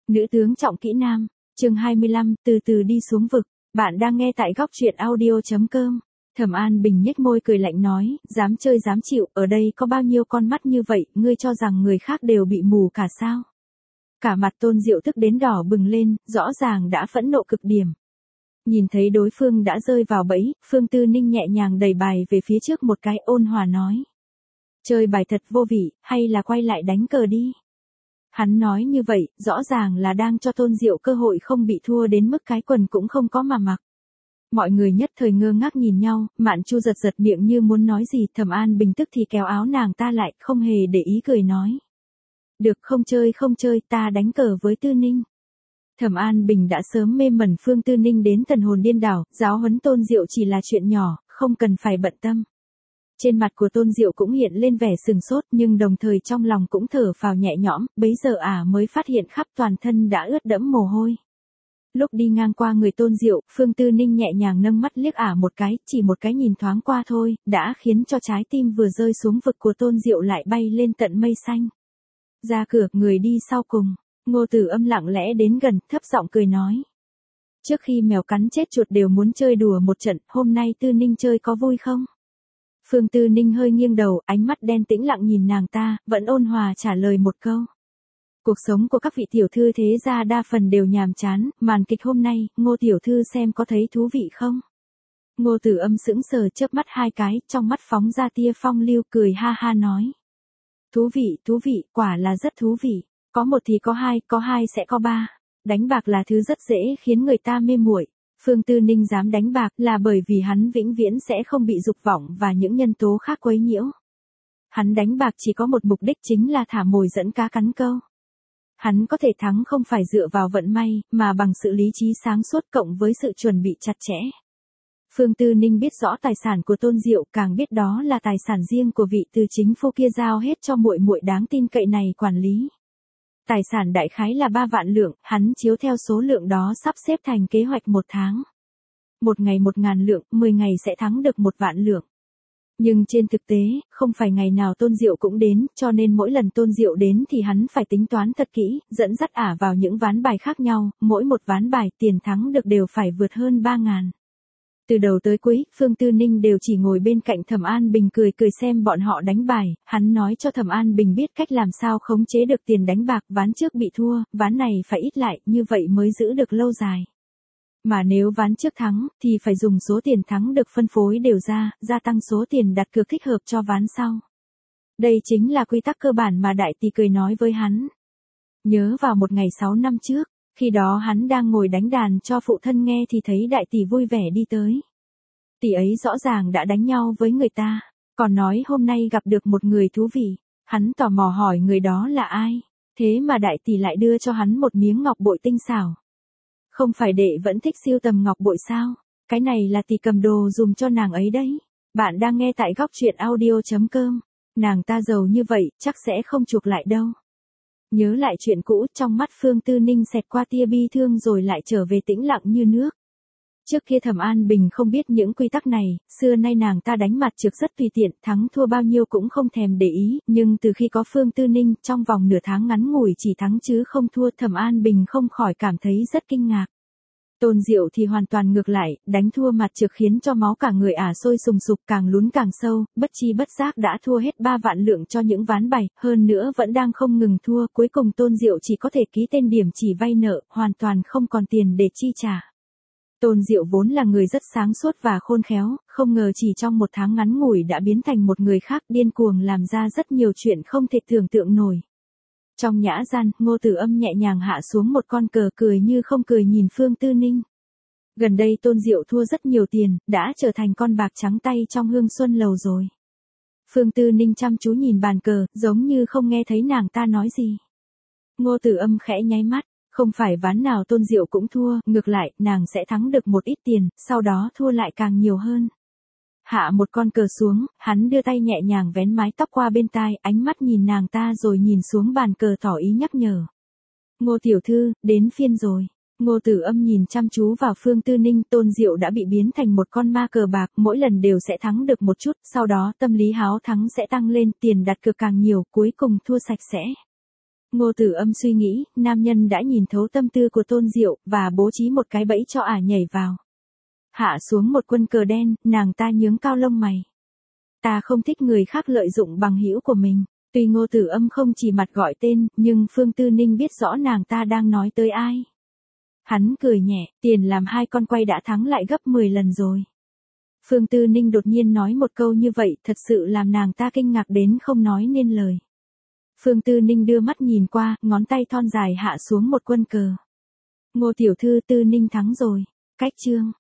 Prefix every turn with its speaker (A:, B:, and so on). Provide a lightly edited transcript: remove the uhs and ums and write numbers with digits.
A: Nữ tướng trọng kỹ nam, chương 25, từ từ đi xuống vực. Bạn đang nghe tại góc truyện audio.com. Thẩm An Bình nhếch môi cười lạnh nói, dám chơi dám chịu, ở đây có bao nhiêu con mắt như vậy, ngươi cho rằng người khác đều bị mù cả sao? Cả mặt Tôn Diệu tức đến đỏ bừng lên, rõ ràng đã phẫn nộ cực điểm. Nhìn thấy đối phương đã rơi vào bẫy, Phương Tư Ninh nhẹ nhàng đẩy bài về phía trước một cái, ôn hòa nói. Chơi bài thật vô vị, hay là quay lại đánh cờ đi. Hắn nói như vậy, rõ ràng là đang cho Tôn Diệu cơ hội không bị thua đến mức cái quần cũng không có mà mặc. Mọi người nhất thời ngơ ngác nhìn nhau, Mạn Chu giật giật miệng như muốn nói gì, Thẩm An Bình tức thì kéo áo nàng ta lại, không hề để ý cười nói. Được, không chơi, ta đánh cờ với Tư Ninh. Thẩm An Bình đã sớm mê mẩn Phương Tư Ninh đến thần hồn điên đảo, giáo huấn Tôn Diệu chỉ là chuyện nhỏ, không cần phải bận tâm. Trên mặt của Tôn Diệu cũng hiện lên vẻ sừng sốt, nhưng đồng thời trong lòng cũng thở phào nhẹ nhõm, bấy giờ mới phát hiện khắp toàn thân đã ướt đẫm mồ hôi. Lúc đi ngang qua người Tôn Diệu, Phương Tư Ninh nhẹ nhàng nâng mắt liếc một cái, chỉ một cái nhìn thoáng qua thôi, đã khiến cho trái tim vừa rơi xuống vực của Tôn Diệu lại bay lên tận mây xanh. Ra cửa, người đi sau cùng, Ngô Tử Âm lặng lẽ đến gần, thấp giọng cười nói. Trước khi mèo cắn chết chuột đều muốn chơi đùa một trận, hôm nay Tư Ninh chơi có vui không? Phương Tư Ninh hơi nghiêng đầu, ánh mắt đen tĩnh lặng nhìn nàng ta, vẫn ôn hòa trả lời một câu. Cuộc sống của các vị tiểu thư thế gia đa phần đều nhàm chán, màn kịch hôm nay, Ngô tiểu thư xem có thấy thú vị không? Ngô Tử Âm sững sờ chớp mắt hai cái, trong mắt phóng ra tia phong lưu, cười ha ha nói. Thú vị, quả là rất thú vị. Có một thì có hai sẽ có ba. Đánh bạc là thứ rất dễ khiến người ta mê muội. Phương Tư Ninh dám đánh bạc là bởi vì hắn vĩnh viễn sẽ không bị dục vọng và những nhân tố khác quấy nhiễu. Hắn đánh bạc chỉ có một mục đích, chính là thả mồi dẫn cá cắn câu. Hắn có thể thắng không phải dựa vào vận may, mà bằng sự lý trí sáng suốt cộng với sự chuẩn bị chặt chẽ. Phương Tư Ninh biết rõ tài sản của Tôn Diệu, càng biết đó là tài sản riêng của vị từ chính phu kia giao hết cho muội muội đáng tin cậy này quản lý. Tài sản đại khái là 3 vạn lượng, hắn chiếu theo số lượng đó sắp xếp thành kế hoạch 1 tháng. 1 ngày 1.000 lượng, 10 ngày sẽ thắng được 1 vạn lượng. Nhưng trên thực tế, không phải ngày nào Tôn Diệu cũng đến, cho nên mỗi lần Tôn Diệu đến thì hắn phải tính toán thật kỹ, dẫn dắt vào những ván bài khác nhau, mỗi một ván bài tiền thắng được đều phải vượt hơn 3.000. Từ đầu tới cuối, Phương Tư Ninh đều chỉ ngồi bên cạnh Thẩm An Bình cười xem bọn họ đánh bài, hắn nói cho Thẩm An Bình biết cách làm sao khống chế được tiền đánh bạc, ván trước bị thua, ván này phải ít lại, như vậy mới giữ được lâu dài. Mà nếu ván trước thắng, thì phải dùng số tiền thắng được phân phối đều ra, gia tăng số tiền đặt cược thích hợp cho ván sau. Đây chính là quy tắc cơ bản mà đại tỷ cười nói với hắn. Nhớ vào một ngày 6 năm trước, khi đó hắn đang ngồi đánh đàn cho phụ thân nghe thì thấy đại tỷ vui vẻ đi tới. Tỷ ấy rõ ràng đã đánh nhau với người ta, còn nói hôm nay gặp được một người thú vị. Hắn tò mò hỏi người đó là ai, thế mà đại tỷ lại đưa cho hắn một miếng ngọc bội tinh xảo. Không phải đệ vẫn thích sưu tầm ngọc bội sao? Cái này là tỷ cầm đồ dùm cho nàng ấy đấy. Bạn đang nghe tại góc truyện audio.com. Nàng ta giàu như vậy, chắc sẽ không chuộc lại đâu. Nhớ lại chuyện cũ, trong mắt Phương Tư Ninh xẹt qua tia bi thương rồi lại trở về tĩnh lặng như nước. Trước kia Thẩm An Bình không biết những quy tắc này, xưa nay nàng ta đánh mặt trược rất tùy tiện, thắng thua bao nhiêu cũng không thèm để ý, nhưng từ khi có Phương Tư Ninh, trong vòng nửa tháng ngắn ngủi chỉ thắng chứ không thua, Thẩm An Bình không khỏi cảm thấy rất kinh ngạc. Tôn Diệu thì hoàn toàn ngược lại, đánh thua mặt trược khiến cho máu cả người sôi sùng sục, càng lún càng sâu, bất chi bất giác đã thua hết 3 vạn lượng cho những ván bài, hơn nữa vẫn đang không ngừng thua, cuối cùng Tôn Diệu chỉ có thể ký tên điểm chỉ vay nợ, hoàn toàn không còn tiền để chi trả. Tôn Diệu vốn là người rất sáng suốt và khôn khéo, không ngờ chỉ trong 1 tháng ngắn ngủi đã biến thành một người khác, điên cuồng làm ra rất nhiều chuyện không thể tưởng tượng nổi. Trong nhã gian, Ngô Tử Âm nhẹ nhàng hạ xuống một con cờ, cười như không cười nhìn Phương Tư Ninh. Gần đây Tôn Diệu thua rất nhiều tiền, đã trở thành con bạc trắng tay trong hương xuân lầu rồi. Phương Tư Ninh chăm chú nhìn bàn cờ, giống như không nghe thấy nàng ta nói gì. Ngô Tử Âm khẽ nháy mắt, không phải ván nào Tôn Diệu cũng thua, ngược lại, nàng sẽ thắng được một ít tiền, sau đó thua lại càng nhiều hơn. Hạ một con cờ xuống, hắn đưa tay nhẹ nhàng vén mái tóc qua bên tai, ánh mắt nhìn nàng ta rồi nhìn xuống bàn cờ tỏ ý nhắc nhở. Ngô tiểu thư, đến phiên rồi. Ngô Tử Âm nhìn chăm chú vào Phương Tư Ninh, Tôn Diệu đã bị biến thành một con ma cờ bạc, mỗi lần đều sẽ thắng được một chút, sau đó tâm lý háo thắng sẽ tăng lên, tiền đặt cược càng nhiều, cuối cùng thua sạch sẽ. Ngô Tử Âm suy nghĩ, nam nhân đã nhìn thấu tâm tư của Tôn Diệu, và bố trí một cái bẫy cho ả nhảy vào. Hạ xuống một quân cờ đen, nàng ta nhướng cao lông mày. Ta không thích người khác lợi dụng bằng hữu của mình. Tuy Ngô Tử Âm không chỉ mặt gọi tên, nhưng Phương Tư Ninh biết rõ nàng ta đang nói tới ai. Hắn cười nhẹ, tiền làm 2 con quay đã thắng lại gấp 10 lần rồi. Phương Tư Ninh đột nhiên nói một câu như vậy, thật sự làm nàng ta kinh ngạc đến không nói nên lời. Phương Tư Ninh đưa mắt nhìn qua, ngón tay thon dài hạ xuống một quân cờ. Ngô tiểu thư, Tư Ninh thắng rồi. Cách chương.